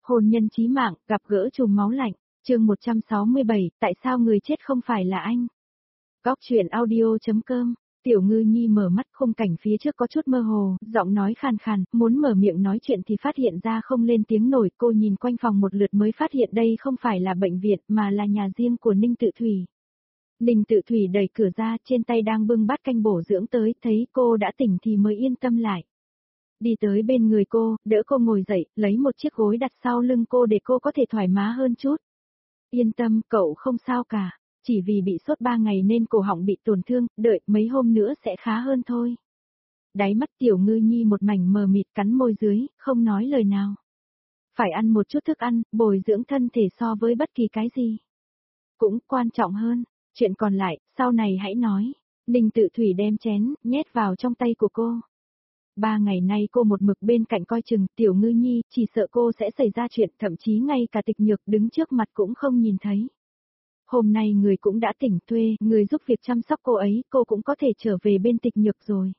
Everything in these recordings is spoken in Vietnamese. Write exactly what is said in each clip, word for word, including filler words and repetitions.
Hôn nhân chí mạng, gặp gỡ trùng máu lạnh, chương một trăm sáu mươi bảy, tại sao người chết không phải là anh? Góc truyện audio.com, Tiểu Ngư Nhi mở mắt, khung cảnh phía trước có chút mơ hồ, giọng nói khàn khàn, muốn mở miệng nói chuyện thì phát hiện ra không lên tiếng nổi. Cô nhìn quanh phòng một lượt mới phát hiện đây không phải là bệnh viện mà là nhà riêng của Ninh Tự Thủy. Ninh Tự Thủy đẩy cửa ra, trên tay đang bưng bát canh bổ dưỡng tới, thấy cô đã tỉnh thì mới yên tâm lại. Đi tới bên người cô, đỡ cô ngồi dậy, lấy một chiếc gối đặt sau lưng cô để cô có thể thoải mái hơn chút. Yên tâm, cậu không sao cả, chỉ vì bị sốt ba ngày nên cổ họng bị tổn thương, đợi mấy hôm nữa sẽ khá hơn thôi. Đáy mắt Tiểu Ngư Nhi một mảnh mờ mịt, cắn môi dưới, không nói lời nào. Phải ăn một chút thức ăn, bồi dưỡng thân thể so với bất kỳ cái gì cũng quan trọng hơn, chuyện còn lại, sau này hãy nói. Ninh Tự Thủy đem chén, nhét vào trong tay của cô. Ba ngày nay cô một mực bên cạnh coi chừng, Tiểu Ngư Nhi, chỉ sợ cô sẽ xảy ra chuyện, thậm chí ngay cả Tịch Nhược đứng trước mặt cũng không nhìn thấy. Hôm nay người cũng đã tỉnh, thuê người giúp việc chăm sóc cô ấy, cô cũng có thể trở về bên Tịch Nhược rồi.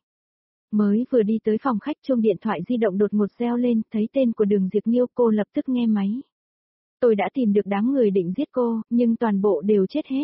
Mới vừa đi tới phòng khách, chuông điện thoại di động đột ngột reo lên, thấy tên của Đường Diệp Nghiêu, cô lập tức nghe máy. Tôi đã tìm được đám người định giết cô, nhưng toàn bộ đều chết hết.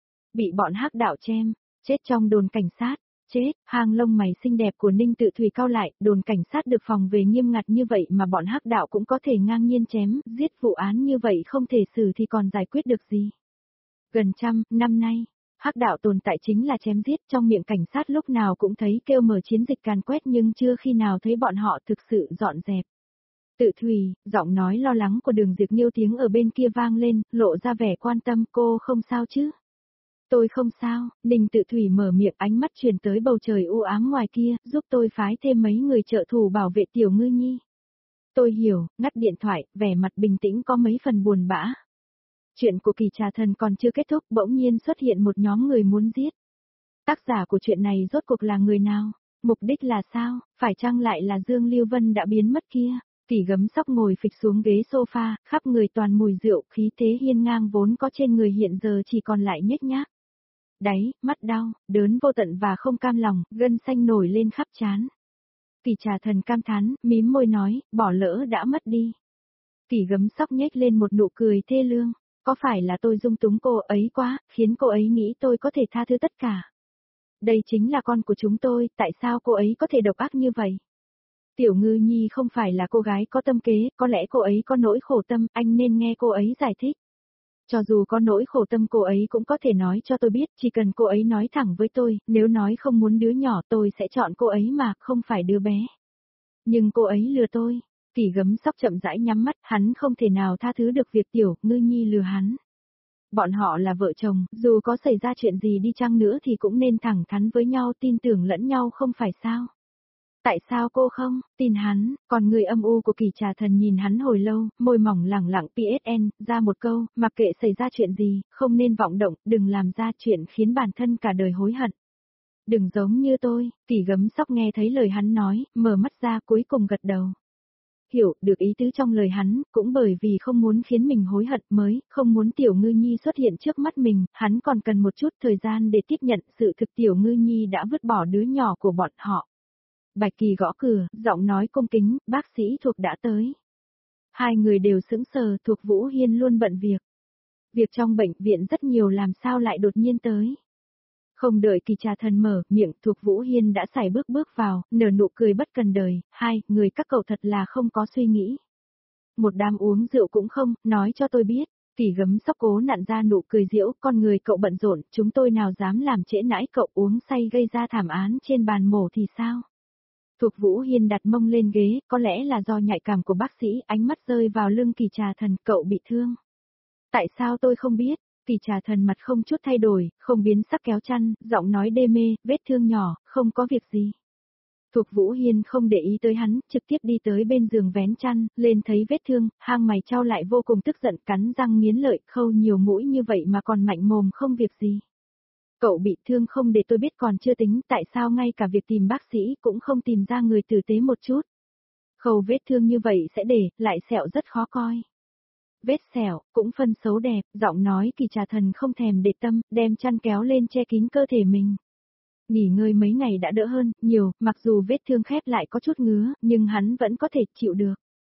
Bị bọn hắc đạo chém, chết trong đồn cảnh sát. Chết, hàng lông mày xinh đẹp của Ninh Tự Thủy cau lại, đồn cảnh sát được phòng về nghiêm ngặt như vậy mà bọn hắc đạo cũng có thể ngang nhiên chém, giết, vụ án như vậy không thể xử thì còn giải quyết được gì. Gần trăm năm nay, hắc đạo tồn tại chính là chém giết, trong miệng cảnh sát lúc nào cũng thấy kêu mở chiến dịch càn quét nhưng chưa khi nào thấy bọn họ thực sự dọn dẹp. Tự Thủy, giọng nói lo lắng của Đường Diệp Nghiêu tiếng ở bên kia vang lên, lộ ra vẻ quan tâm, cô không sao chứ? Tôi không sao, Ninh Tự Thủy mở miệng, ánh mắt chuyển tới bầu trời u ám ngoài kia, giúp tôi phái thêm mấy người trợ thủ bảo vệ Tiểu Ngư Nhi. Tôi hiểu, ngắt điện thoại, vẻ mặt bình tĩnh có mấy phần buồn bã. Chuyện của Kỳ Trà Thần còn chưa kết thúc, bỗng nhiên xuất hiện một nhóm người muốn giết. Tác giả của chuyện này rốt cuộc là người nào? Mục đích là sao? Phải chăng lại là Dương Lưu Vân đã biến mất kia? Tỷ Gấm Sóc ngồi phịch xuống ghế sofa, khắp người toàn mùi rượu, khí thế hiên ngang vốn có trên người hiện giờ chỉ còn lại nhếch nhác. Đáy, mắt đau, đớn vô tận và không cam lòng, gân xanh nổi lên khắp trán. Kỳ Trà Thần cam thán, mím môi nói, bỏ lỡ đã mất đi. Tỷ Gấm Sóc nhếch lên một nụ cười thê lương, có phải là tôi dung túng cô ấy quá, khiến cô ấy nghĩ tôi có thể tha thứ tất cả. Đây chính là con của chúng tôi, tại sao cô ấy có thể độc ác như vậy? Tiểu Ngư Nhi không phải là cô gái có tâm kế, có lẽ cô ấy có nỗi khổ tâm, anh nên nghe cô ấy giải thích. Cho dù có nỗi khổ tâm cô ấy cũng có thể nói cho tôi biết, chỉ cần cô ấy nói thẳng với tôi, nếu nói không muốn đứa nhỏ tôi sẽ chọn cô ấy mà, không phải đứa bé. Nhưng cô ấy lừa tôi. Tỷ Gấm Sóc chậm rãi nhắm mắt, hắn không thể nào tha thứ được việc Tiểu Ngư Nhi lừa hắn. Bọn họ là vợ chồng, dù có xảy ra chuyện gì đi chăng nữa thì cũng nên thẳng thắn với nhau, tin tưởng lẫn nhau không phải sao? Tại sao cô không tin hắn? Còn người âm u của Kỳ Trà Thần nhìn hắn hồi lâu, môi mỏng lẳng lặng pê ét en, ra một câu, mặc kệ xảy ra chuyện gì, không nên vọng động, đừng làm ra chuyện khiến bản thân cả đời hối hận. Đừng giống như tôi. Tỷ Gấm Sóc nghe thấy lời hắn nói, mở mắt ra cuối cùng gật đầu. Hiểu được ý tứ trong lời hắn, cũng bởi vì không muốn khiến mình hối hận mới, không muốn Tiểu Ngư Nhi xuất hiện trước mắt mình, hắn còn cần một chút thời gian để tiếp nhận sự thực Tiểu Ngư Nhi đã vứt bỏ đứa nhỏ của bọn họ. Bạch Kỳ gõ cửa, giọng nói cung kính, bác sĩ Thuộc đã tới. Hai người đều sững sờ, Thuộc Vũ Hiên luôn bận việc. Việc trong bệnh viện rất nhiều làm sao lại đột nhiên tới. Không đợi Kỳ Trà Thần mở miệng, Thuộc Vũ Hiên đã sải bước bước vào, nở nụ cười bất cần đời, hai, người các cậu thật là không có suy nghĩ. Một đám uống rượu cũng không, nói cho tôi biết. Tỷ Gấm Sóc cố nặn ra nụ cười giễu, con người cậu bận rộn, chúng tôi nào dám làm trễ nãi cậu uống say gây ra thảm án trên bàn mổ thì sao? Thuộc Vũ Hiên đặt mông lên ghế, có lẽ là do nhạy cảm của bác sĩ, ánh mắt rơi vào lưng Kỳ Trà Thần, cậu bị thương. Tại sao tôi không biết? Kỳ Trà Thần mặt không chút thay đổi, không biến sắc kéo chăn, giọng nói đê mê, vết thương nhỏ, không có việc gì. Thuộc Vũ Hiên không để ý tới hắn, trực tiếp đi tới bên giường vén chăn, lên thấy vết thương, hang mày trao lại vô cùng tức giận, cắn răng nghiến lợi, khâu nhiều mũi như vậy mà còn mạnh mồm không việc gì. Cậu bị thương không để tôi biết còn chưa tính, tại sao ngay cả việc tìm bác sĩ cũng không tìm ra người tử tế một chút. Khâu vết thương như vậy sẽ để, lại sẹo rất khó coi. Vết sẹo, cũng phân xấu đẹp, giọng nói Kỳ Trà Thần không thèm để tâm, đem chăn kéo lên che kín cơ thể mình. Nghỉ ngơi mấy ngày đã đỡ hơn, nhiều, mặc dù vết thương khép lại có chút ngứa, nhưng hắn vẫn có thể chịu được.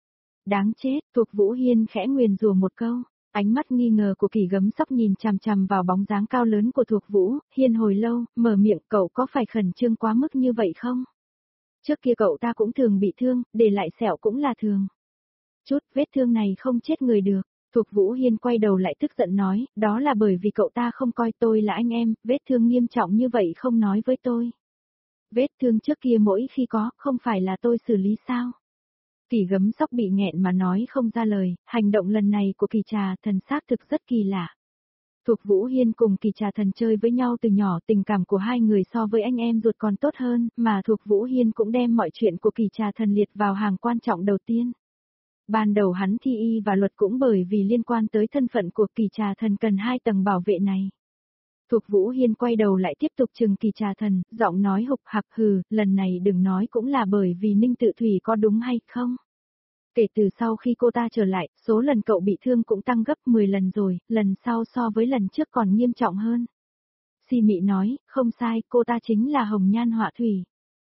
Đáng chết, Thuộc Vũ Hiên khẽ nguyền rủa một câu. Ánh mắt nghi ngờ của Kỳ Gấm Sóc nhìn chằm chằm vào bóng dáng cao lớn của Thuộc Vũ Hiên hồi lâu, mở miệng, cậu có phải khẩn trương quá mức như vậy không? Trước kia cậu ta cũng thường bị thương, để lại sẹo cũng là thường. Chút vết thương này không chết người được. Thuộc Vũ Hiên quay đầu lại tức giận nói, đó là bởi vì cậu ta không coi tôi là anh em, vết thương nghiêm trọng như vậy không nói với tôi. Vết thương trước kia mỗi khi có, không phải là tôi xử lý sao? Kỳ Gấm Sóc bị nghẹn mà nói không ra lời, hành động lần này của Kỳ Trà Thần xác thực rất kỳ lạ. Thuộc Vũ Hiên cùng Kỳ Trà Thần chơi với nhau từ nhỏ, tình cảm của hai người so với anh em ruột còn tốt hơn, mà Thuộc Vũ Hiên cũng đem mọi chuyện của Kỳ Trà Thần liệt vào hàng quan trọng đầu tiên. Ban đầu hắn thi y và luật cũng bởi vì liên quan tới thân phận của Kỳ Trà Thần cần hai tầng bảo vệ này. Thuộc Vũ Hiên quay đầu lại tiếp tục chừng Kỳ Trà Thần, giọng nói hục hạc hừ, lần này đừng nói cũng là bởi vì Ninh Tự Thủy có đúng hay không. Kể từ sau khi cô ta trở lại, số lần cậu bị thương cũng tăng gấp mười lần rồi, lần sau so với lần trước còn nghiêm trọng hơn. Si Mị nói, không sai, cô ta chính là Hồng Nhan Họa Thủy.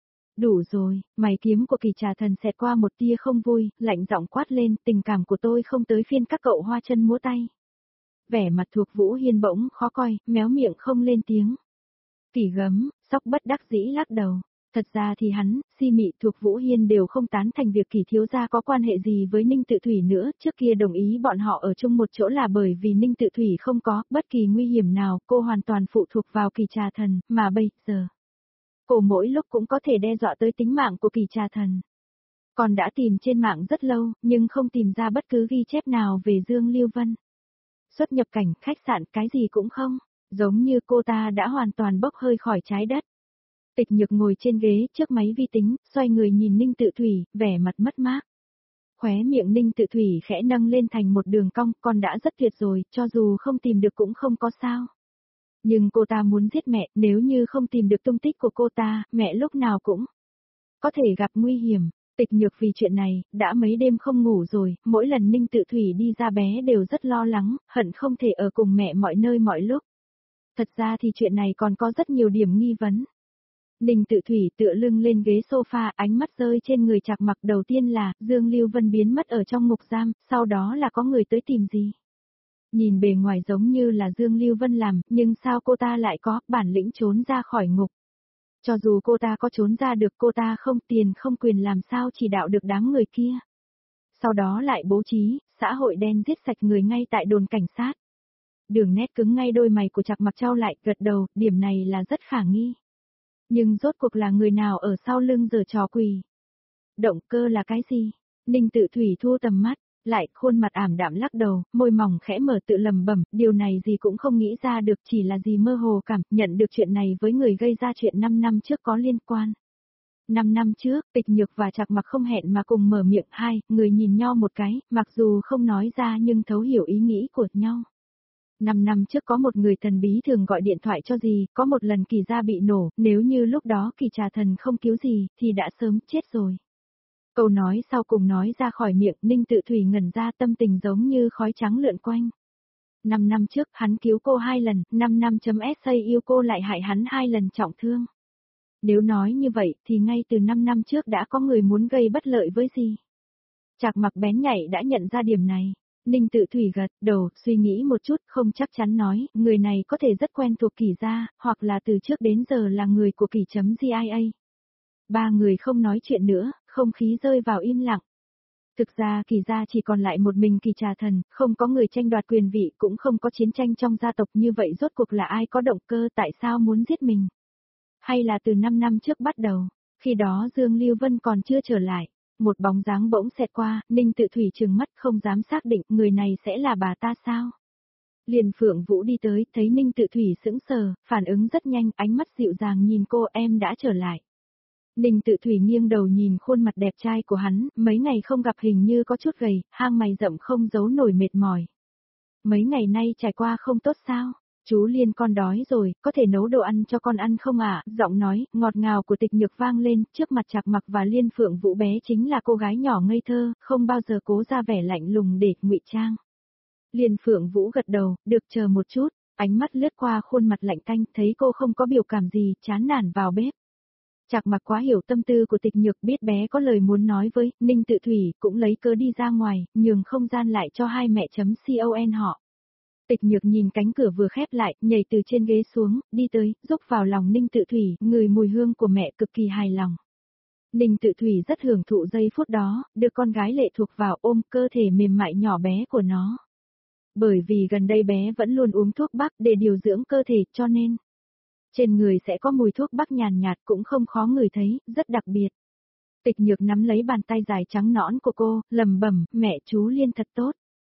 Đủ rồi, mày kiếm của Kỳ Trà Thần xẹt qua một tia không vui, lạnh giọng quát lên, tình cảm của tôi không tới phiên các cậu hoa chân múa tay. Vẻ mặt Thuộc Vũ Hiên bỗng khó coi, méo miệng không lên tiếng. Kỳ Gấm Sóc bất đắc dĩ lắc đầu. Thật ra thì hắn, Si Mị, Thuộc Vũ Hiên đều không tán thành việc Kỳ thiếu gia có quan hệ gì với Ninh Tự Thủy nữa, trước kia đồng ý bọn họ ở chung một chỗ là bởi vì Ninh Tự Thủy không có bất kỳ nguy hiểm nào, cô hoàn toàn phụ thuộc vào Kỳ Trà Thần, mà bây giờ cô mỗi lúc cũng có thể đe dọa tới tính mạng của Kỳ Trà Thần. Còn đã tìm trên mạng rất lâu, nhưng không tìm ra bất cứ ghi chép nào về Dương Lưu Vân. Xuất nhập cảnh, khách sạn, cái gì cũng không, giống như cô ta đã hoàn toàn bốc hơi khỏi trái đất. Tịch Nhược ngồi trên ghế trước máy vi tính, xoay người nhìn Ninh Tự Thủy, vẻ mặt mất mát. Khóe miệng Ninh Tự Thủy khẽ nâng lên thành một đường cong, con đã rất tuyệt rồi, cho dù không tìm được cũng không có sao. Nhưng cô ta muốn giết mẹ, nếu như không tìm được tung tích của cô ta, mẹ lúc nào cũng có thể gặp nguy hiểm. Tịch Nhược vì chuyện này, đã mấy đêm không ngủ rồi, mỗi lần Ninh Tự Thủy đi ra bé đều rất lo lắng, hận không thể ở cùng mẹ mọi nơi mọi lúc. Thật ra thì chuyện này còn có rất nhiều điểm nghi vấn. Ninh Tự Thủy tựa lưng lên ghế sofa, ánh mắt rơi trên người Trạc Mặc, đầu tiên là Dương Lưu Vân biến mất ở trong ngục giam, sau đó là có người tới tìm gì. Nhìn bề ngoài giống như là Dương Lưu Vân làm, nhưng sao cô ta lại có bản lĩnh trốn ra khỏi ngục. Cho dù cô ta có trốn ra được, cô ta không tiền không quyền làm sao chỉ đạo được đám người kia. Sau đó lại bố trí, xã hội đen giết sạch người ngay tại đồn cảnh sát. Đường nét cứng ngay đôi mày của Trạc Mặc trao lại, gật đầu, điểm này là rất khả nghi. Nhưng rốt cuộc là người nào ở sau lưng giở trò quỷ? Động cơ là cái gì? Ninh Tự Thủy thu tầm mắt, lại khuôn mặt ảm đạm lắc đầu, môi mỏng khẽ mở tự lầm bẩm, điều này gì cũng không nghĩ ra được, chỉ là gì mơ hồ cảm, nhận được chuyện này với người gây ra chuyện năm năm trước có liên quan. năm năm trước, Tịch Nhược và Trạc Mặc không hẹn mà cùng mở miệng, hai người nhìn nhau một cái, mặc dù không nói ra nhưng thấu hiểu ý nghĩ của nhau. Năm năm trước có một người thần bí thường gọi điện thoại cho gì, có một lần Kỳ gia bị nổ, nếu như lúc đó Kỳ Trà Thần không cứu gì, thì đã sớm chết rồi. Câu nói sau cùng nói ra khỏi miệng, Ninh Tự Thủy ngẩn ra, tâm tình giống như khói trắng lượn quanh. Năm năm trước, hắn cứu cô hai lần, năm năm chấm sa yêu cô lại hại hắn hai lần trọng thương. Nếu nói như vậy, thì ngay từ năm năm trước đã có người muốn gây bất lợi với gì. Trạc Mặc bén nhạy đã nhận ra điểm này. Ninh Tự Thủy gật đầu, suy nghĩ một chút, không chắc chắn nói, người này có thể rất quen thuộc Kỳ gia, hoặc là từ trước đến giờ là người của Kỳ.gia. Ba người không nói chuyện nữa, không khí rơi vào im lặng. Thực ra Kỳ gia chỉ còn lại một mình Kỳ Trà Thần, không có người tranh đoạt quyền vị, cũng không có chiến tranh trong gia tộc, như vậy rốt cuộc là ai có động cơ, tại sao muốn giết mình? Hay là từ năm năm trước bắt đầu, khi đó Dương Lưu Vân còn chưa trở lại? Một bóng dáng bỗng xẹt qua, Ninh Tự Thủy trừng mắt không dám xác định người này sẽ là bà ta sao. Liền Phượng Vũ đi tới, thấy Ninh Tự Thủy sững sờ, phản ứng rất nhanh, ánh mắt dịu dàng nhìn cô, em đã trở lại. Ninh Tự Thủy nghiêng đầu nhìn khuôn mặt đẹp trai của hắn, mấy ngày không gặp hình như có chút gầy, hang mày rậm không giấu nổi mệt mỏi. Mấy ngày nay trải qua không tốt sao? Chú Liên con đói rồi, có thể nấu đồ ăn cho con ăn không ạ? À? Giọng nói, ngọt ngào của Tịch Nhược vang lên, trước mặt Trạc Mặc và Liên Phượng Vũ bé chính là cô gái nhỏ ngây thơ, không bao giờ cố ra vẻ lạnh lùng để ngụy trang. Liên Phượng Vũ gật đầu, được chờ một chút, ánh mắt lướt qua khuôn mặt lạnh tanh, thấy cô không có biểu cảm gì, chán nản vào bếp. Trạc Mặc quá hiểu tâm tư của Tịch Nhược, biết bé có lời muốn nói với Ninh Tự Thủy, cũng lấy cớ đi ra ngoài, nhường không gian lại cho hai mẹ chấm con họ. Tịch Nhược nhìn cánh cửa vừa khép lại, nhảy từ trên ghế xuống, đi tới, rúc vào lòng Ninh Tự Thủy, ngửi mùi hương của mẹ cực kỳ hài lòng. Ninh Tự Thủy rất hưởng thụ giây phút đó, đưa con gái lệ thuộc vào ôm cơ thể mềm mại nhỏ bé của nó. Bởi vì gần đây bé vẫn luôn uống thuốc bắc để điều dưỡng cơ thể, cho nên trên người sẽ có mùi thuốc bắc nhàn nhạt, cũng không khó ngửi thấy, rất đặc biệt. Tịch Nhược nắm lấy bàn tay dài trắng nõn của cô, lẩm bẩm, mẹ chú Liên thật tốt.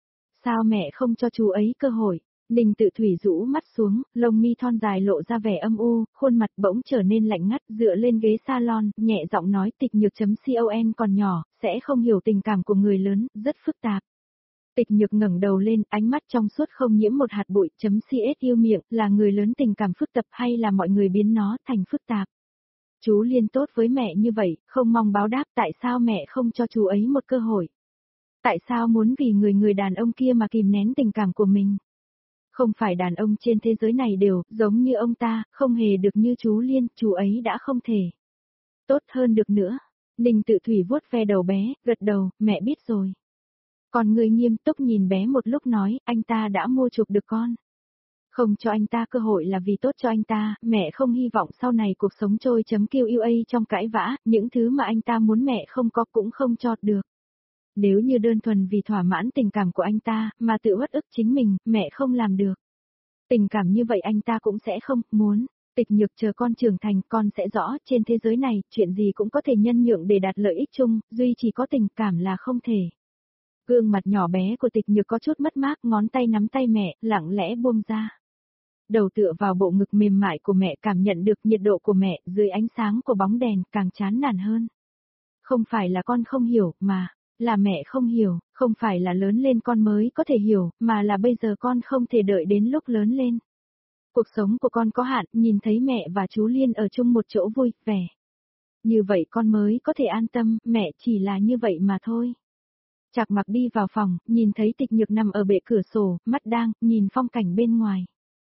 Sao mẹ không cho chú ấy cơ hội? Ninh Tự Thủy rũ mắt xuống, lông mi thon dài lộ ra vẻ âm u, khuôn mặt bỗng trở nên lạnh ngắt, dựa lên ghế salon, nhẹ giọng nói Tịch Nhược chấm con còn nhỏ, sẽ không hiểu tình cảm của người lớn, rất phức tạp. Tịch Nhược ngẩng đầu lên, ánh mắt trong suốt không nhiễm một hạt bụi, chấm cs yêu miệng, là người lớn tình cảm phức tạp hay là mọi người biến nó thành phức tạp? Chú Liên tốt với mẹ như vậy, không mong báo đáp, tại sao mẹ không cho chú ấy một cơ hội? Tại sao muốn vì người người đàn ông kia mà kìm nén tình cảm của mình? Không phải đàn ông trên thế giới này đều, giống như ông ta, không hề được như chú Liên, chú ấy đã không thể tốt hơn được nữa. Ninh Tự Thủy vuốt ve đầu bé, gật đầu, mẹ biết rồi. Còn người nghiêm túc nhìn bé một lúc nói, anh ta đã mua chuộc được con. Không cho anh ta cơ hội là vì tốt cho anh ta, mẹ không hy vọng sau này cuộc sống trôi chấm kiu iu a trong cãi vã, những thứ mà anh ta muốn mẹ không có cũng không cho được. Nếu như đơn thuần vì thỏa mãn tình cảm của anh ta, mà tự uất ức chính mình, mẹ không làm được. Tình cảm như vậy anh ta cũng sẽ không muốn. Tịch Nhược chờ con trưởng thành, con sẽ rõ, trên thế giới này, chuyện gì cũng có thể nhân nhượng để đạt lợi ích chung, duy chỉ có tình cảm là không thể. Gương mặt nhỏ bé của Tịch Nhược có chút mất mát, ngón tay nắm tay mẹ, lặng lẽ buông ra. Đầu tựa vào bộ ngực mềm mại của mẹ, cảm nhận được nhiệt độ của mẹ, dưới ánh sáng của bóng đèn, càng chán nản hơn. Không phải là con không hiểu, mà là mẹ không hiểu, không phải là lớn lên con mới có thể hiểu, mà là bây giờ con không thể đợi đến lúc lớn lên. Cuộc sống của con có hạn, nhìn thấy mẹ và chú Liên ở chung một chỗ vui, vẻ. Như vậy con mới có thể an tâm, mẹ chỉ là như vậy mà thôi. Trạc Mặc đi vào phòng, nhìn thấy Tịch Nhược nằm ở bệ cửa sổ, mắt đang, nhìn phong cảnh bên ngoài.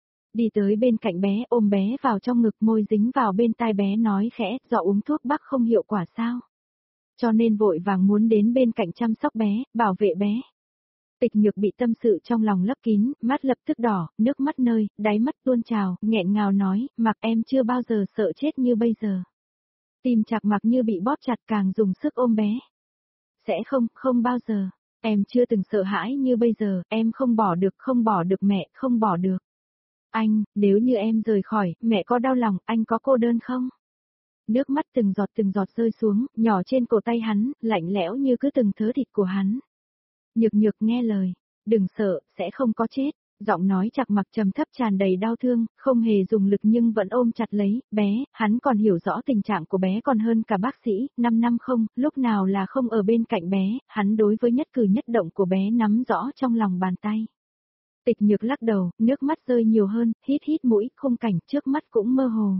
Đi tới bên cạnh bé, ôm bé vào trong ngực, môi dính vào bên tai bé nói khẽ, do uống thuốc bắc không hiệu quả sao? Cho nên vội vàng muốn đến bên cạnh chăm sóc bé, bảo vệ bé. Tịch Nhược bị tâm sự trong lòng lấp kín, mắt lập tức đỏ, nước mắt nơi, đáy mắt tuôn trào, nghẹn ngào nói, Mặc em chưa bao giờ sợ chết như bây giờ. Tim Trạc Mặc như bị bóp chặt, càng dùng sức ôm bé. Sẽ không, không bao giờ. Em chưa từng sợ hãi như bây giờ, em không bỏ được, không bỏ được mẹ, không bỏ được. Anh, nếu như em rời khỏi, mẹ có đau lòng, anh có cô đơn không? Nước mắt từng giọt từng giọt rơi xuống, nhỏ trên cổ tay hắn, lạnh lẽo như cứ từng thớ thịt của hắn. Nhược Nhược nghe lời, đừng sợ, sẽ không có chết. Giọng nói Trạc Mặc trầm thấp tràn đầy đau thương, không hề dùng lực nhưng vẫn ôm chặt lấy, bé, hắn còn hiểu rõ tình trạng của bé còn hơn cả bác sĩ, năm năm không, lúc nào là không ở bên cạnh bé, hắn đối với nhất cử nhất động của bé nắm rõ trong lòng bàn tay. Tịch Nhược lắc đầu, nước mắt rơi nhiều hơn, hít hít mũi, khung cảnh trước mắt cũng mơ hồ.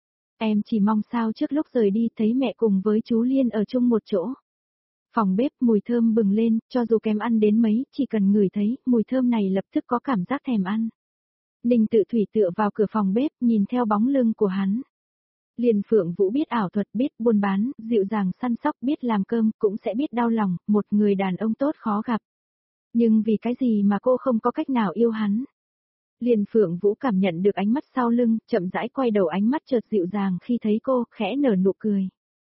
Em chỉ mong sao trước lúc rời đi thấy mẹ cùng với chú Liên ở chung một chỗ. Phòng bếp mùi thơm bừng lên, cho dù kém ăn đến mấy, chỉ cần ngửi thấy, mùi thơm này lập tức có cảm giác thèm ăn. Ninh Tự Thủy tựa vào cửa phòng bếp, nhìn theo bóng lưng của hắn. Liền Phượng Vũ biết ảo thuật, biết buôn bán, dịu dàng săn sóc, biết làm cơm, cũng sẽ biết đau lòng, một người đàn ông tốt khó gặp. Nhưng vì cái gì mà cô không có cách nào yêu hắn? Liền Phượng Vũ cảm nhận được ánh mắt sau lưng, chậm rãi quay đầu, ánh mắt chợt dịu dàng khi thấy cô, khẽ nở nụ cười.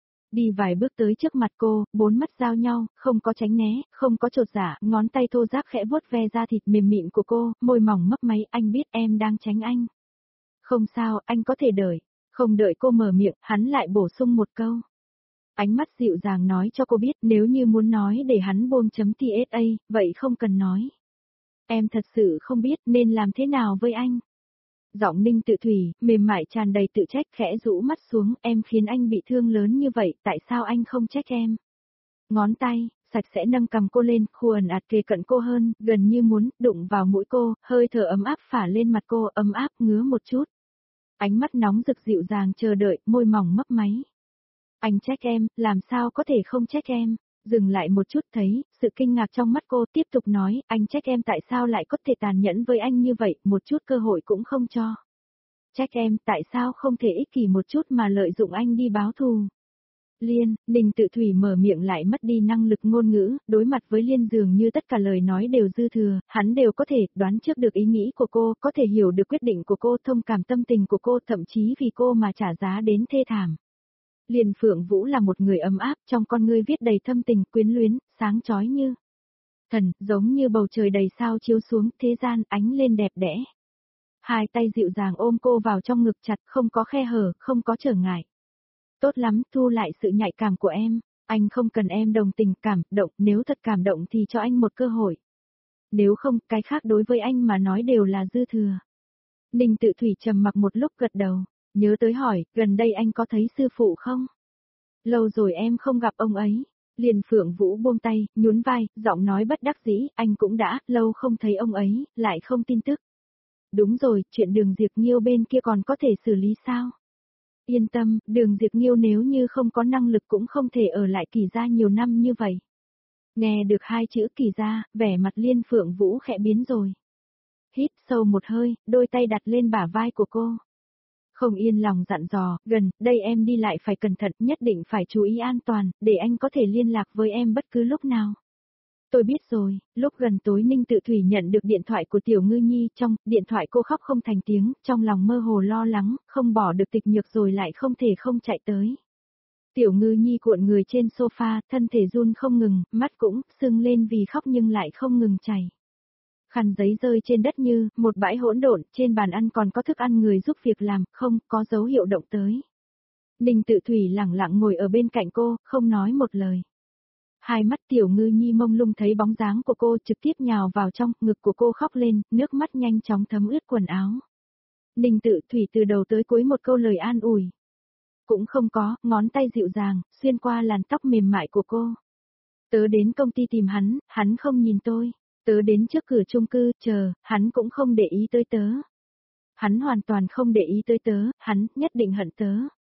Đi vài bước tới trước mặt cô, bốn mắt giao nhau, không có tránh né, không có chột dạ, ngón tay thô ráp khẽ vuốt ve da thịt mềm mịn của cô, môi mỏng mấp máy, anh biết em đang tránh anh. Không sao, anh có thể đợi. Không đợi cô mở miệng, hắn lại bổ sung một câu. Ánh mắt dịu dàng nói cho cô biết nếu như muốn nói để hắn buông chấm tsa, vậy không cần nói. Em thật sự không biết nên làm thế nào với anh. Giọng Ninh Tự Thủy, mềm mại tràn đầy tự trách, khẽ rũ mắt xuống, em khiến anh bị thương lớn như vậy, tại sao anh không trách em? Ngón tay, sạch sẽ nâng cầm cô lên, khuẩn ạt kề cận cô hơn, gần như muốn, đụng vào mũi cô, hơi thở ấm áp phả lên mặt cô, ấm áp, ngứa một chút. Ánh mắt nóng rực dịu dàng chờ đợi, môi mỏng mấp máy. Anh trách em, làm sao có thể không trách em? Dừng lại một chút thấy, sự kinh ngạc trong mắt cô, tiếp tục nói, anh trách em tại sao lại có thể tàn nhẫn với anh như vậy, một chút cơ hội cũng không cho. Trách em, tại sao không thể ích kỷ một chút mà lợi dụng anh đi báo thù. Liên, Ninh Tự Thủy mở miệng lại mất đi năng lực ngôn ngữ, đối mặt với Liên dường như tất cả lời nói đều dư thừa, hắn đều có thể đoán trước được ý nghĩ của cô, có thể hiểu được quyết định của cô, thông cảm tâm tình của cô, thậm chí vì cô mà trả giá đến thê thảm. Liên Phượng Vũ là một người ấm áp, trong con ngươi viết đầy thâm tình, quyến luyến, sáng chói như thần, giống như bầu trời đầy sao chiếu xuống, thế gian ánh lên đẹp đẽ. Hai tay dịu dàng ôm cô vào trong ngực chặt, không có khe hở, không có trở ngại. Tốt lắm, thu lại sự nhạy cảm của em, anh không cần em đồng tình cảm động, nếu thật cảm động thì cho anh một cơ hội. Nếu không, cái khác đối với anh mà nói đều là dư thừa. Ninh Tự Thủy trầm mặc một lúc gật đầu, nhớ tới hỏi, gần đây anh có thấy sư phụ không? Lâu rồi em không gặp ông ấy. Liên Phượng Vũ buông tay, nhún vai, giọng nói bất đắc dĩ, anh cũng đã, lâu không thấy ông ấy, lại không tin tức. Đúng rồi, chuyện Đường Diệp Nghiêu bên kia còn có thể xử lý sao? Yên tâm, Đường Diệp Nghiêu nếu như không có năng lực cũng không thể ở lại Kỳ gia nhiều năm như vậy. Nghe được hai chữ Kỳ gia, vẻ mặt Liên Phượng Vũ khẽ biến rồi. Hít sâu một hơi, đôi tay đặt lên bả vai của cô. Không yên lòng dặn dò, gần, đây em đi lại phải cẩn thận, nhất định phải chú ý an toàn, để anh có thể liên lạc với em bất cứ lúc nào. Tôi biết rồi, lúc gần tối Ninh Tự Thủy nhận được điện thoại của Tiểu Ngư Nhi, trong điện thoại cô khóc không thành tiếng, trong lòng mơ hồ lo lắng, không bỏ được tịch nhược rồi lại không thể không chạy tới. Tiểu Ngư Nhi cuộn người trên sofa, thân thể run không ngừng, mắt cũng sưng lên vì khóc nhưng lại không ngừng chảy. Khăn giấy rơi trên đất như một bãi hỗn độn, trên bàn ăn còn có thức ăn người giúp việc làm, không có dấu hiệu động tới. Ninh Tự Thủy lẳng lặng ngồi ở bên cạnh cô, không nói một lời. Hai mắt Tiểu Ngư Nhi mông lung thấy bóng dáng của cô trực tiếp nhào vào trong, ngực của cô khóc lên, nước mắt nhanh chóng thấm ướt quần áo. Ninh Tự Thủy từ đầu tới cuối một câu lời an ủi. Cũng không có, ngón tay dịu dàng, xuyên qua làn tóc mềm mại của cô. Tớ đến công ty tìm hắn, hắn không nhìn tôi. Tớ đến trước cửa chung cư, chờ, hắn cũng không để ý tới tớ. Hắn hoàn toàn không để ý tới tớ, hắn nhất định hận tớ.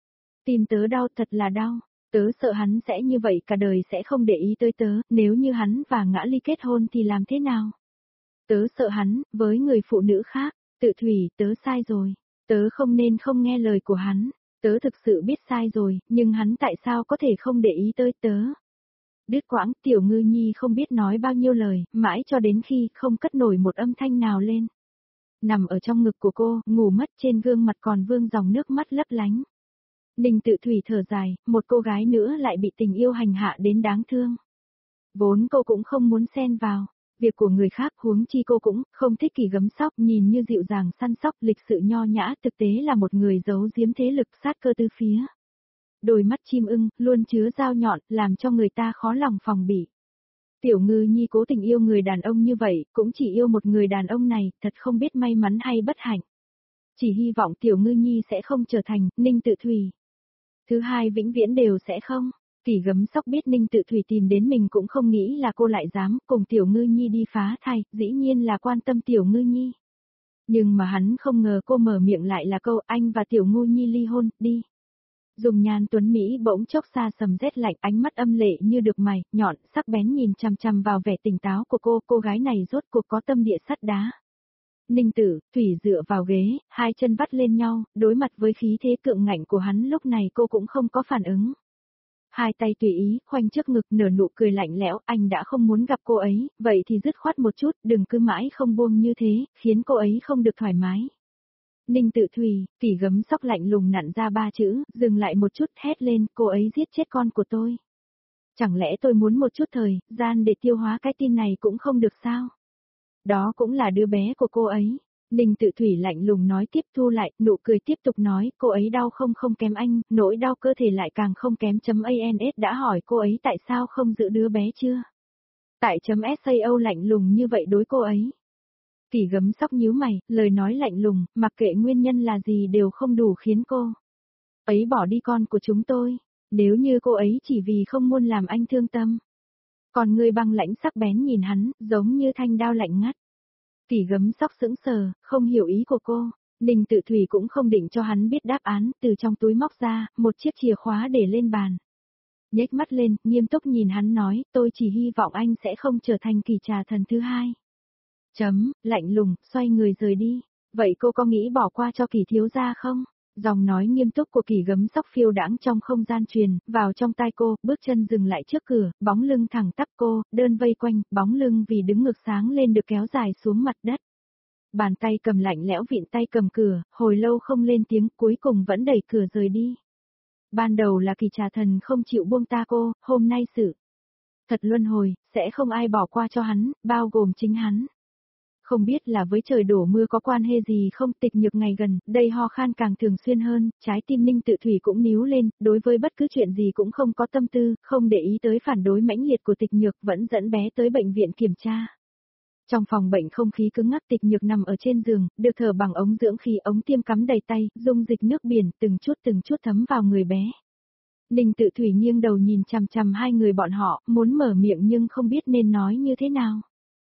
Tim tớ đau, thật là đau. Tớ sợ hắn sẽ như vậy cả đời sẽ không để ý tới tớ, nếu như hắn và Ngã Ly kết hôn thì làm thế nào? Tớ sợ hắn, với người phụ nữ khác, Tự Thủy, tớ sai rồi. Tớ không nên không nghe lời của hắn. Tớ thực sự biết sai rồi, nhưng hắn tại sao có thể không để ý tới tớ? Đứt quãng, Tiểu Ngư Nhi không biết nói bao nhiêu lời, mãi cho đến khi không cất nổi một âm thanh nào lên. Nằm ở trong ngực của cô, ngủ mất, trên gương mặt còn vương dòng nước mắt lấp lánh. Ninh Tự Thủy thở dài, một cô gái nữa lại bị tình yêu hành hạ đến đáng thương. Vốn cô cũng không muốn xen vào việc của người khác, huống chi cô cũng không thích Kỳ Gấm Sóc, nhìn như dịu dàng săn sóc, lịch sự nho nhã, thực tế là một người giấu giếm thế lực sát cơ tư phía. Đôi mắt chim ưng, luôn chứa dao nhọn, làm cho người ta khó lòng phòng bị. Tiểu Ngư Nhi cố tình yêu người đàn ông như vậy, cũng chỉ yêu một người đàn ông này, thật không biết may mắn hay bất hạnh. Chỉ hy vọng Tiểu Ngư Nhi sẽ không trở thành Ninh Tự Thủy. Thứ hai vĩnh viễn đều sẽ không. Kỳ Gấm Sóc biết Ninh Tự Thủy tìm đến mình cũng không nghĩ là cô lại dám cùng Tiểu Ngư Nhi đi phá thai, dĩ nhiên là quan tâm Tiểu Ngư Nhi. Nhưng mà hắn không ngờ cô mở miệng lại là câu anh và Tiểu Ngư Nhi ly hôn, đi. Dùng nhan tuấn Mỹ bỗng chốc xa sầm rét lạnh, ánh mắt âm lệ như được mày, nhọn, sắc bén nhìn chằm chằm vào vẻ tỉnh táo của cô, cô gái này rốt cuộc có tâm địa sắt đá. Ninh Tử, Thủy dựa vào ghế, hai chân vắt lên nhau, đối mặt với khí thế cượng ngạnh của hắn lúc này cô cũng không có phản ứng. Hai tay tùy ý, khoanh trước ngực nở nụ cười lạnh lẽo, anh đã không muốn gặp cô ấy, vậy thì dứt khoát một chút, đừng cứ mãi không buông như thế, khiến cô ấy không được thoải mái. Ninh Tự Thủy, Kỳ Gấm Sóc lạnh lùng nặn ra ba chữ, dừng lại một chút, hét lên, cô ấy giết chết con của tôi. Chẳng lẽ tôi muốn một chút thời gian để tiêu hóa cái tin này cũng không được sao? Đó cũng là đứa bé của cô ấy. Ninh Tự Thủy lạnh lùng nói tiếp, thu lại, nụ cười tiếp tục nói, cô ấy đau không không kém anh, nỗi đau cơ thể lại càng không kém. Chấm ans đã hỏi cô ấy tại sao không giữ đứa bé chưa? Tại chấm sao lạnh lùng như vậy đối cô ấy. Kỳ Gấm Sóc nhíu mày, lời nói lạnh lùng, mặc kệ nguyên nhân là gì đều không đủ khiến cô ấy bỏ đi con của chúng tôi. Nếu như cô ấy chỉ vì không muốn làm anh thương tâm. Còn người băng lãnh sắc bén nhìn hắn, giống như thanh đao lạnh ngắt. Kỳ Gấm Sóc sững sờ, không hiểu ý của cô. Ninh Tự Thủy cũng không định cho hắn biết đáp án, từ trong túi móc ra, một chiếc chìa khóa để lên bàn. Nhếch mắt lên, nghiêm túc nhìn hắn nói, tôi chỉ hy vọng anh sẽ không trở thành Kỳ Trà Thần thứ hai. Chấm, lạnh lùng, xoay người rời đi. Vậy cô có nghĩ bỏ qua cho Kỳ thiếu gia không? Giọng nói nghiêm túc của Kỳ gấm sóc phiêu đãng trong không gian truyền, vào trong tai cô, bước chân dừng lại trước cửa, bóng lưng thẳng tắp cô, đơn vây quanh, bóng lưng vì đứng ngược sáng lên được kéo dài xuống mặt đất. Bàn tay cầm lạnh lẽo vịn tay cầm cửa, hồi lâu không lên tiếng, cuối cùng vẫn đẩy cửa rời đi. Ban đầu là Kỳ Trà Thần không chịu buông ta cô, hôm nay sự thật luân hồi, sẽ không ai bỏ qua cho hắn, bao gồm chính hắn. Không biết là với trời đổ mưa có quan hệ gì không, Tịch Nhược ngày gần, đây ho khan càng thường xuyên hơn, trái tim Ninh Tự Thủy cũng níu lên, đối với bất cứ chuyện gì cũng không có tâm tư, không để ý tới phản đối mãnh liệt của Tịch Nhược, vẫn dẫn bé tới bệnh viện kiểm tra. Trong phòng bệnh không khí cứng ngắc, Tịch Nhược nằm ở trên giường, được thở bằng ống dưỡng khí, ống tiêm cắm đầy tay, dung dịch nước biển từng chút từng chút thấm vào người bé. Ninh Tự Thủy nghiêng đầu nhìn chằm chằm hai người bọn họ, muốn mở miệng nhưng không biết nên nói như thế nào.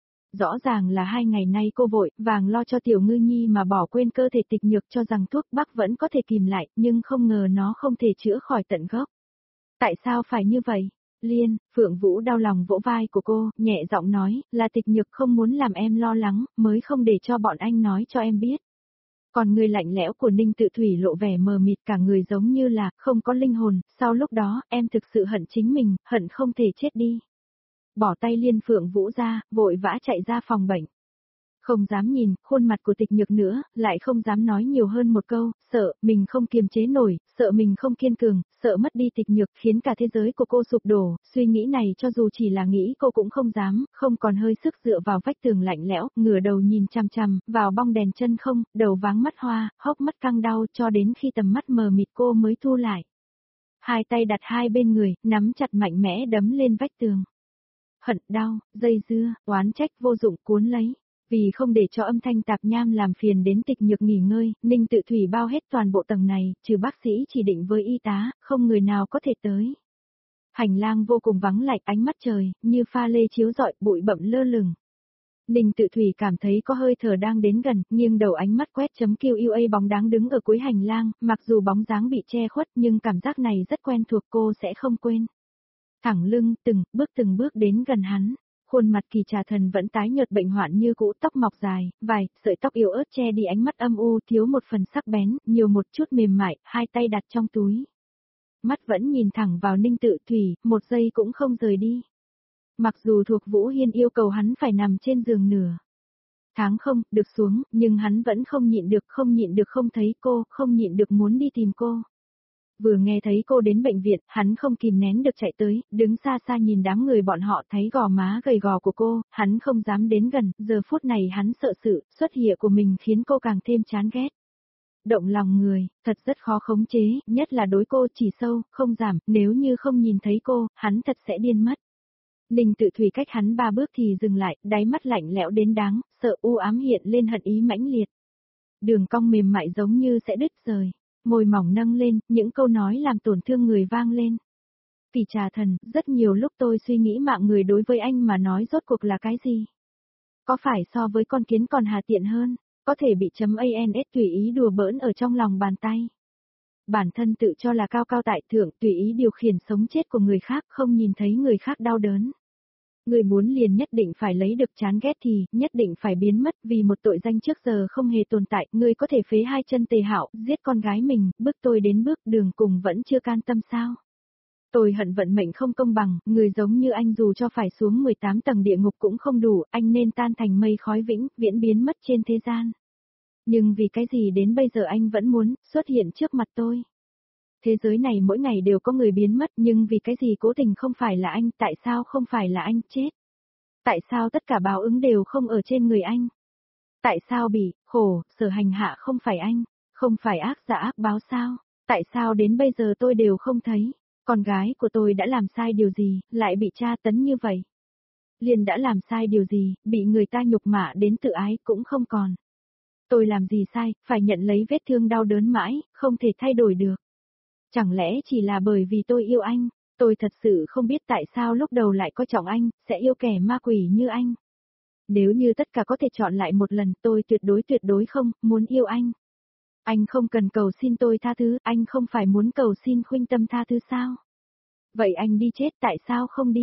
Rõ ràng là hai ngày nay cô vội vàng lo cho Tiểu Ngư Nhi mà bỏ quên cơ thể Tịch Nhược, cho rằng thuốc bắc vẫn có thể kìm lại, nhưng không ngờ nó không thể chữa khỏi tận gốc. Tại sao phải như vậy? Liên, Phượng Vũ đau lòng vỗ vai của cô, nhẹ giọng nói, là Tịch Nhược không muốn làm em lo lắng, mới không để cho bọn anh nói cho em biết. Còn người lạnh lẽo của Ninh Tự Thủy lộ vẻ mờ mịt, cả người giống như là không có linh hồn, sau lúc đó, em thực sự hận chính mình, hận không thể chết đi. Bỏ tay Liên Phượng Vũ ra, vội vã chạy ra phòng bệnh. Không dám nhìn khuôn mặt của Tịch Nhược nữa, lại không dám nói nhiều hơn một câu, sợ mình không kiềm chế nổi, sợ mình không kiên cường, sợ mất đi Tịch Nhược, khiến cả thế giới của cô sụp đổ. Suy nghĩ này cho dù chỉ là nghĩ cô cũng không dám, không còn hơi sức dựa vào vách tường lạnh lẽo, ngửa đầu nhìn chằm chằm vào bong đèn chân không, đầu váng mắt hoa, hốc mắt căng đau, cho đến khi tầm mắt mờ mịt cô mới thu lại. Hai tay đặt hai bên người, nắm chặt mạnh mẽ đấm lên vách tường. Hận, đau, dây dưa, oán trách vô dụng cuốn lấy. Vì không để cho âm thanh tạp nham làm phiền đến Tịch Nhược nghỉ ngơi, Ninh Tự Thủy bao hết toàn bộ tầng này, trừ bác sĩ chỉ định với y tá, không người nào có thể tới. Hành lang vô cùng vắng lạnh, ánh mắt trời, như pha lê chiếu rọi, bụi bặm lơ lửng. Ninh Tự Thủy cảm thấy có hơi thở đang đến gần, nghiêng đầu ánh mắt quét chấm Q U A bóng dáng đứng ở cuối hành lang, mặc dù bóng dáng bị che khuất nhưng cảm giác này rất quen thuộc, cô sẽ không quên. Thẳng lưng, từng bước từng bước đến gần hắn. Khuôn mặt Kỳ Trà Thần vẫn tái nhợt bệnh hoạn như cũ, tóc mọc dài, vài sợi tóc yếu ớt che đi ánh mắt âm u, thiếu một phần sắc bén, nhiều một chút mềm mại, hai tay đặt trong túi. Mắt vẫn nhìn thẳng vào Ninh Tự Thủy, một giây cũng không rời đi. Mặc dù Thuộc Vũ Hiên yêu cầu hắn phải nằm trên giường nửa tháng không được xuống, nhưng hắn vẫn không nhịn được, không nhịn được không thấy cô, không nhịn được muốn đi tìm cô. Vừa nghe thấy cô đến bệnh viện, hắn không kìm nén được chạy tới, đứng xa xa nhìn đám người bọn họ, thấy gò má gầy gò của cô, hắn không dám đến gần, giờ phút này hắn sợ sự xuất hiện của mình khiến cô càng thêm chán ghét. Động lòng người, thật rất khó khống chế, nhất là đối cô chỉ sâu, không giảm, nếu như không nhìn thấy cô, hắn thật sẽ điên mất. Ninh Tự Thủy cách hắn ba bước thì dừng lại, đáy mắt lạnh lẽo đến đáng, sợ u ám hiện lên hận ý mãnh liệt. Đường cong mềm mại giống như sẽ đứt rời. Môi mỏng nâng lên, những câu nói làm tổn thương người vang lên. Kỳ Trà Thần, rất nhiều lúc tôi suy nghĩ mạng người đối với anh mà nói rốt cuộc là cái gì? Có phải so với con kiến còn hà tiện hơn, có thể bị chấm ans tùy ý đùa bỡn ở trong lòng bàn tay. Bản thân tự cho là cao cao tại thượng, tùy ý điều khiển sống chết của người khác, không nhìn thấy người khác đau đớn. Người muốn liền nhất định phải lấy được, chán ghét thì nhất định phải biến mất, vì một tội danh trước giờ không hề tồn tại. Người có thể phế hai chân Tề Hạo, giết con gái mình, bước tôi đến bước đường cùng vẫn chưa can tâm sao? Tôi hận vận mệnh không công bằng, người giống như anh dù cho phải xuống mười tám tầng địa ngục cũng không đủ, anh nên tan thành mây khói vĩnh, viễn biến mất trên thế gian. Nhưng vì cái gì đến bây giờ anh vẫn muốn xuất hiện trước mặt tôi? Thế giới này mỗi ngày đều có người biến mất, nhưng vì cái gì cố tình không phải là anh, tại sao không phải là anh chết? Tại sao tất cả báo ứng đều không ở trên người anh? Tại sao bị, khổ, sở hành hạ không phải anh, không phải ác giả ác báo sao? Tại sao đến bây giờ tôi đều không thấy, con gái của tôi đã làm sai điều gì, lại bị tra tấn như vậy? Liền đã làm sai điều gì, bị người ta nhục mạ đến tự ái cũng không còn. Tôi làm gì sai, phải nhận lấy vết thương đau đớn mãi, không thể thay đổi được. Chẳng lẽ chỉ là bởi vì tôi yêu anh, tôi thật sự không biết tại sao lúc đầu lại coi trọng anh, sẽ yêu kẻ ma quỷ như anh. Nếu như tất cả có thể chọn lại một lần, tôi tuyệt đối tuyệt đối không, muốn yêu anh. Anh không cần cầu xin tôi tha thứ, anh không phải muốn cầu xin Khuynh Tâm tha thứ sao? Vậy anh đi chết tại sao không đi?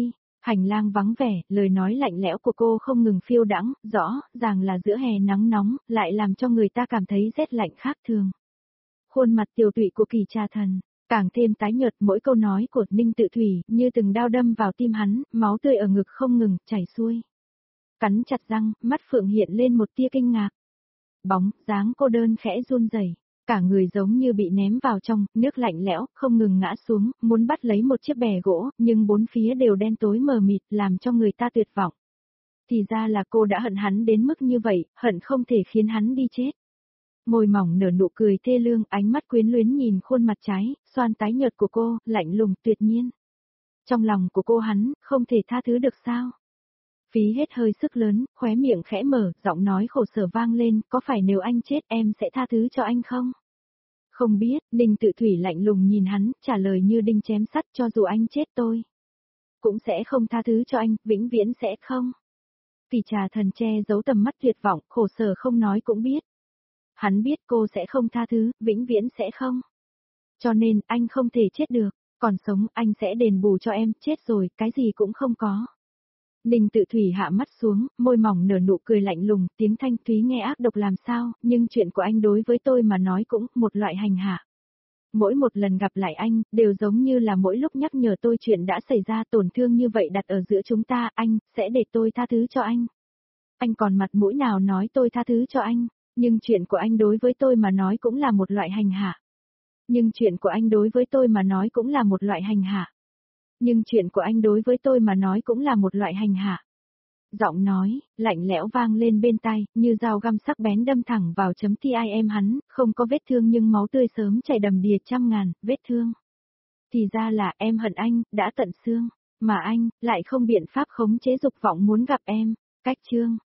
Hành lang vắng vẻ, lời nói lạnh lẽo của cô không ngừng phiêu đãng, rõ ràng là giữa hè nắng nóng, lại làm cho người ta cảm thấy rét lạnh khác thường. Khuôn mặt tiều tụy của Kỳ Trà Thần, càng thêm tái nhợt, mỗi câu nói của Ninh Tự Thủy như từng đao đâm vào tim hắn, máu tươi ở ngực không ngừng chảy xuôi. Cắn chặt răng, mắt Phượng hiện lên một tia kinh ngạc. Bóng dáng cô đơn khẽ run rẩy, cả người giống như bị ném vào trong nước lạnh lẽo, không ngừng ngã xuống, muốn bắt lấy một chiếc bè gỗ, nhưng bốn phía đều đen tối mờ mịt, làm cho người ta tuyệt vọng. Thì ra là cô đã hận hắn đến mức như vậy, hận không thể khiến hắn đi chết. Môi mỏng nở nụ cười thê lương, ánh mắt quyến luyến nhìn khuôn mặt trái, xoan tái nhợt của cô, lạnh lùng tuyệt nhiên. Trong lòng của cô hắn, không thể tha thứ được sao? Phí hết hơi sức lớn, khóe miệng khẽ mở, giọng nói khổ sở vang lên, có phải nếu anh chết em sẽ tha thứ cho anh không? Không biết, Ninh Tự Thủy lạnh lùng nhìn hắn, trả lời như đinh chém sắt, cho dù anh chết tôi cũng sẽ không tha thứ cho anh, vĩnh viễn sẽ không. Kỳ Trà Thần che giấu tầm mắt tuyệt vọng, khổ sở không nói cũng biết. Hắn biết cô sẽ không tha thứ, vĩnh viễn sẽ không. Cho nên, anh không thể chết được, còn sống anh sẽ đền bù cho em, chết rồi, cái gì cũng không có. Ninh Tự Thủy hạ mắt xuống, môi mỏng nở nụ cười lạnh lùng, tiếng thanh thúy nghe ác độc làm sao, nhưng chuyện của anh đối với tôi mà nói cũng một loại hành hạ. Mỗi một lần gặp lại anh, đều giống như là mỗi lúc nhắc nhở tôi chuyện đã xảy ra, tổn thương như vậy đặt ở giữa chúng ta, anh, sẽ để tôi tha thứ cho anh. Anh còn mặt mũi nào nói tôi tha thứ cho anh, nhưng chuyện của anh đối với tôi mà nói cũng là một loại hành hạ. Nhưng chuyện của anh đối với tôi mà nói cũng là một loại hành hạ. Nhưng chuyện của anh đối với tôi mà nói cũng là một loại hành hạ. Giọng nói, lạnh lẽo vang lên bên tai, như dao găm sắc bén đâm thẳng vào chấm tim hắn, không có vết thương nhưng máu tươi sớm chảy đầm đìa trăm ngàn, vết thương. Thì ra là em hận anh, đã tận xương, mà anh, lại không biện pháp khống chế dục vọng muốn gặp em. Cách chương